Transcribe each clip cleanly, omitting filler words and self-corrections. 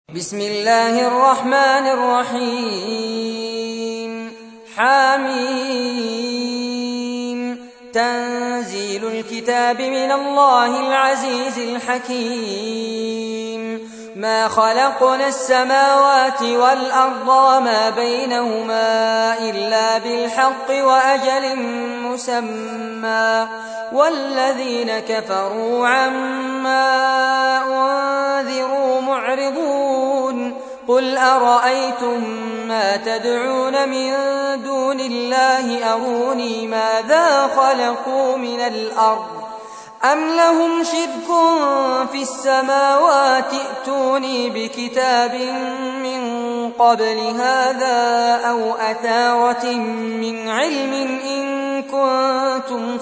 بسم الله الرحمن الرحيم حميم تنزيل الكتاب من الله العزيز الحكيم ما خلقنا السماوات والأرض وما بينهما إلا بالحق وأجل مسمى والذين كفروا عما أنذروا معرضون قل أرأيتم ما تدعون من دون الله أروني ماذا خلقوا من الأرض أم لهم شرك في السماوات ائتوني بكتاب من قبل هذا أو أثارة من علم إن كنتم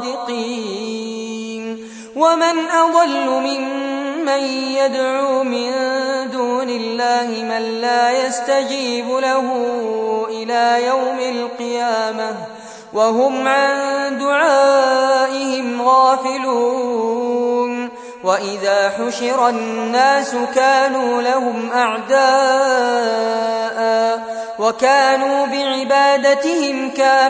صادقين ومن أضل ممن يدعو من دون الله من لا يستجيب له إلى يوم القيامة وهم عن دعائهم غافلون وإذا حشر الناس كانوا لهم أعداء وكانوا بعبادتهم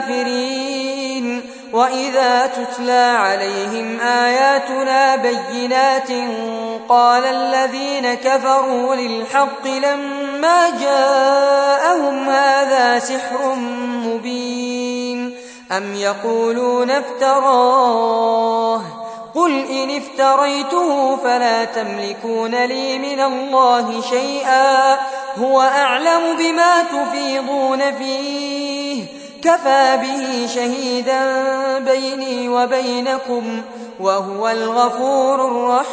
كافرين وإذا تتلى عليهم آياتنا بينات قال الذين كفروا للحق لما جاءهم هذا سحر مبين أم يقولون افتراه قل إن افتريته فلا تملكون لي من الله شيئا هو أعلم بما تفيضون فيه كفى به شهيدا بيني وبينكم وهو الغفور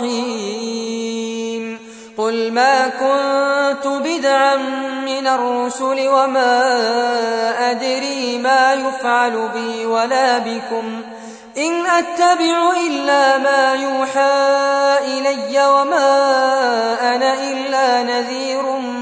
الرحيم قل ما كنت بدعا من الرسل وما أدري ما يفعل بي ولا بكم إن أتبع إلا ما يوحى إلي وما أنا إلا نذير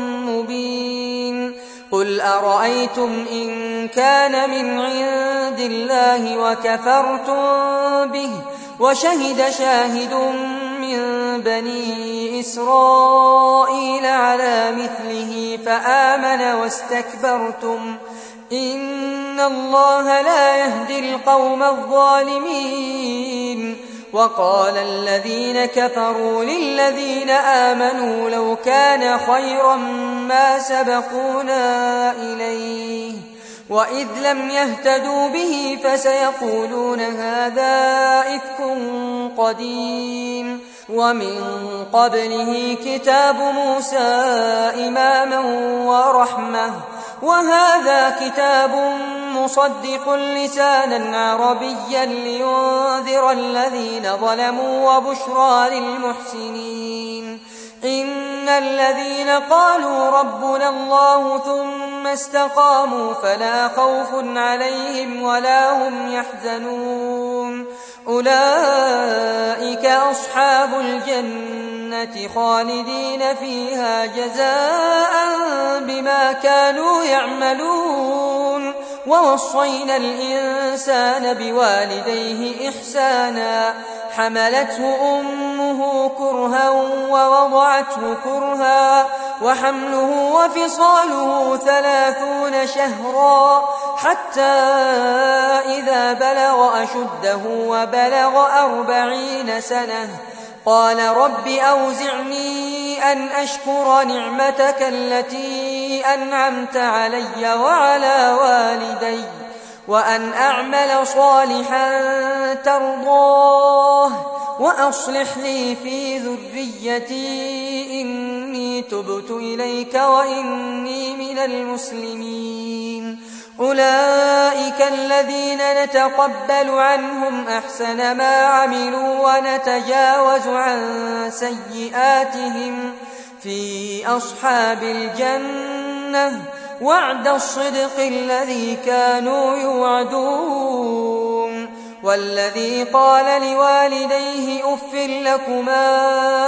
مبين قل أرأيتم إن كان من عند الله وكفرتم به وشهد شاهد من بني إسرائيل على مثله فآمن واستكبرتم إن الله لا يهدي القوم الظالمين وقال الذين كفروا للذين آمنوا لو كان خيرا ما سبقونا إليه وإذ لم يهتدوا به فسيقولون هذا إفك قديم ومن قبله كتاب موسى إماما ورحمة وهذا كتاب مصدق لسانا عربيا لينذر الذين ظلموا وبشرى للمحسنين إن الذين قالوا ربنا الله ثم استقاموا فلا خوف عليهم ولا هم يحزنون أولئك أصحاب الجنة خالدين فيها جزاء بما كانوا يعملون ووصينا الإنسان بوالديه إحسانا حملته أمه كرها ووضعته كرها وحمله وفصاله 30 شهرا حتى إذا بلغ أشده وبلغ 40 سنة قال رب أوزعني أن أشكر نعمتك التي أنعمت علي وعلى والدي وأن أعمل صالحا ترضاه وأصلح لي في ذريتي إني تبت إليك وإني من المسلمين أولئك الذين نتقبل عنهم أحسن ما عملوا ونتجاوز عن سيئاتهم في أصحاب الجنة وعد الصدق الذي كانوا يوعدون والذي قال لوالديه أف لكما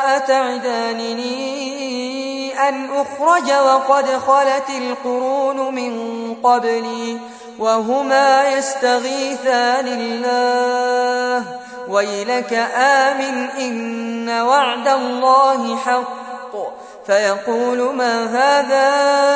أتعدانني أن أخرج وقد خلت القرون من قبلي وهما يستغيثان الله ويلك آمن إن وعد الله حق فيقول ما هذا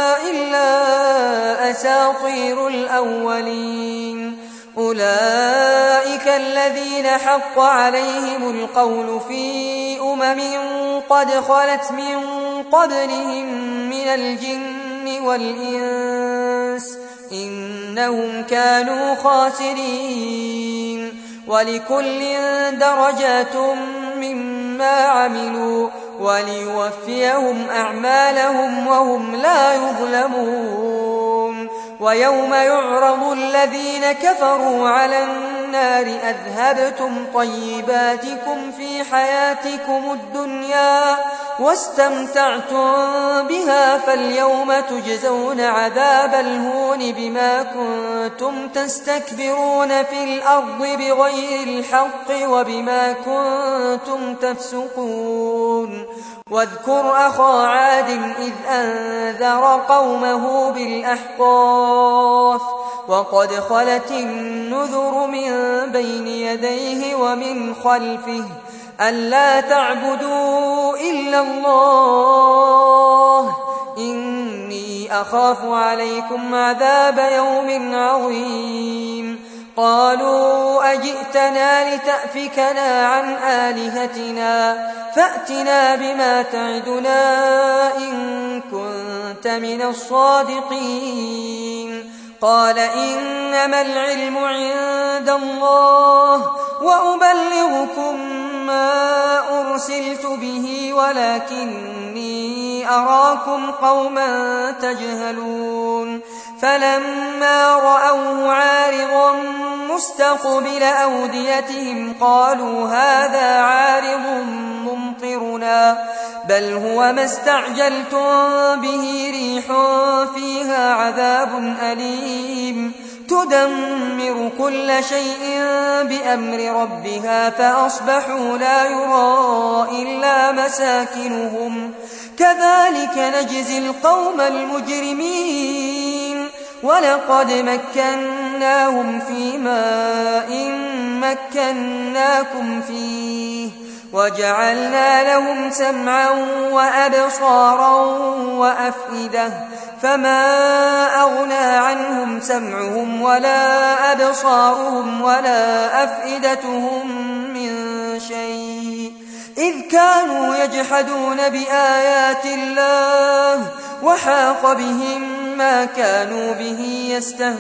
إلا أساطير الأولين. أولئك الذين حق عليهم القول في قد خلت من قبلهم من الجن والإنس إنهم كانوا خاسرين. ولكل درجات مما عملوا وليوفيهم أعمالهم وهم لا يظلمون. ويوم يعرض الذين كفروا على النار أذهبتم طيباتكم في حياتكم الدنيا واستمتعتم بها فاليوم تجزون عذاب الهون بما كنتم تستكبرون في الأرض بغير الحق وبما كنتم تفسقون. واذكر أخا عاد إذ أنذر قومه بالأحقاف وقد خلت النذر من بين يديه ومن خلفه ألا تعبدوا إلا الله إني أخاف عليكم عذاب يوم عظيم. قالوا أجئتنا لتأفكنا عن آلهتنا فأتنا بما تعدنا إن كنت من الصادقين. قال إنما العلم عند الله وأبلغكم ما أرسلت به ولكني أراكم قوما تجهلون. فلما رأوه عارضا مستقبل أوديتهم قالوا هذا عارض ممطرنا بل هو ما استعجلتم به ريح فيها عذاب أليم تدمر كل شيء بأمر ربها فأصبحوا لا يرى إلا مساكنهم كذلك نجزي القوم المجرمين. ولقد مكناهم في ماء مكناكم فيه وجعلنا لهم سمعا وأبصارا وأفئدة فما أغنى عنهم سمعهم ولا أبصارهم ولا أفئدتهم من شيء إذ كانوا يجحدون بآيات الله وحاق بهم ما كانوا به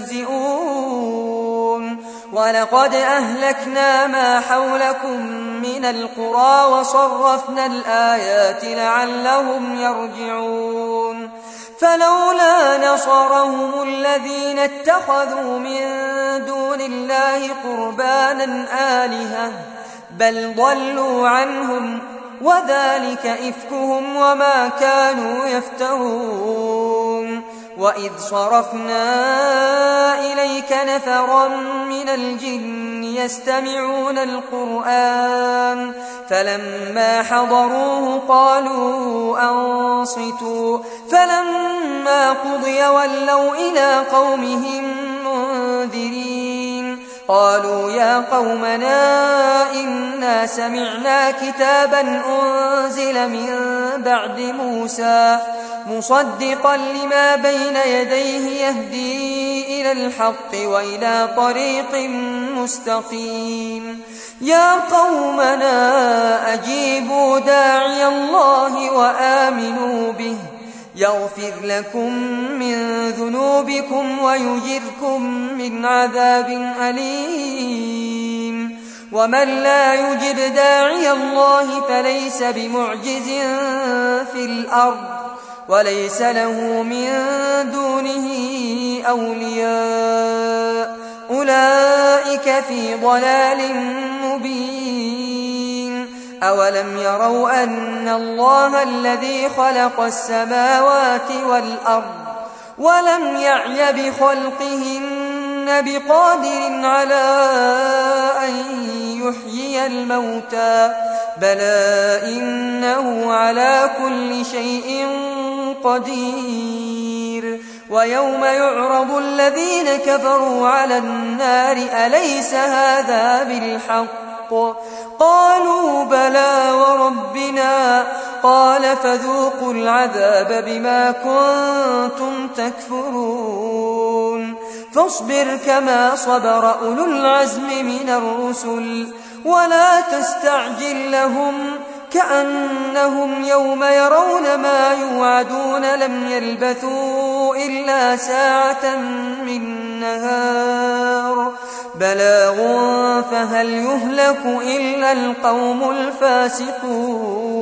يستهزئون. ولقد أهلكنا ما حولكم من القرى وصرفنا الآيات لعلهم يرجعون. فلولا نصرهم الذين اتخذوا من دون الله قربانا آلهة بل ضلوا عنهم وذلك إفكهم وما كانوا يفترون. وإذ صرفنا إليك نفرا من الجن يستمعون القرآن فلما حضروه قالوا أنصتوا فلما قضي ولوا إلى قومهم منذرين. قالوا يا قومنا إنا سمعنا كتابا أنزل من بعد موسى مصدقا لما بين يديه يهدي إلى الحق وإلى طريق مستقيم. يا قومنا أجيبوا داعي الله وآمنوا به يغفر لكم من ذنوبكم ويجركم من عذاب أليم. ومن لا يجب داعي الله فليس بمعجز في الأرض وليس له من دونه أولياء أولئك في ضلال مبين. أولم يروا أن الله الذي خلق السماوات والأرض ولم يعي بخلقهن بقادر على أن يحيي الموتى بلى إنه على كل شيء قدير. ويوم يعرض الذين كفروا على النار أليس هذا بالحق قالوا بلى وربنا قال فذوقوا العذاب بما كنتم تكفرون فاصبر كما صبر أولو العزم من الرسل ولا تستعجل لهم كأنهم يوم يرون ما يوعدون لم يلبثوا إلا ساعة من نهار بلاغ فهل يهلك إلا القوم الفاسقون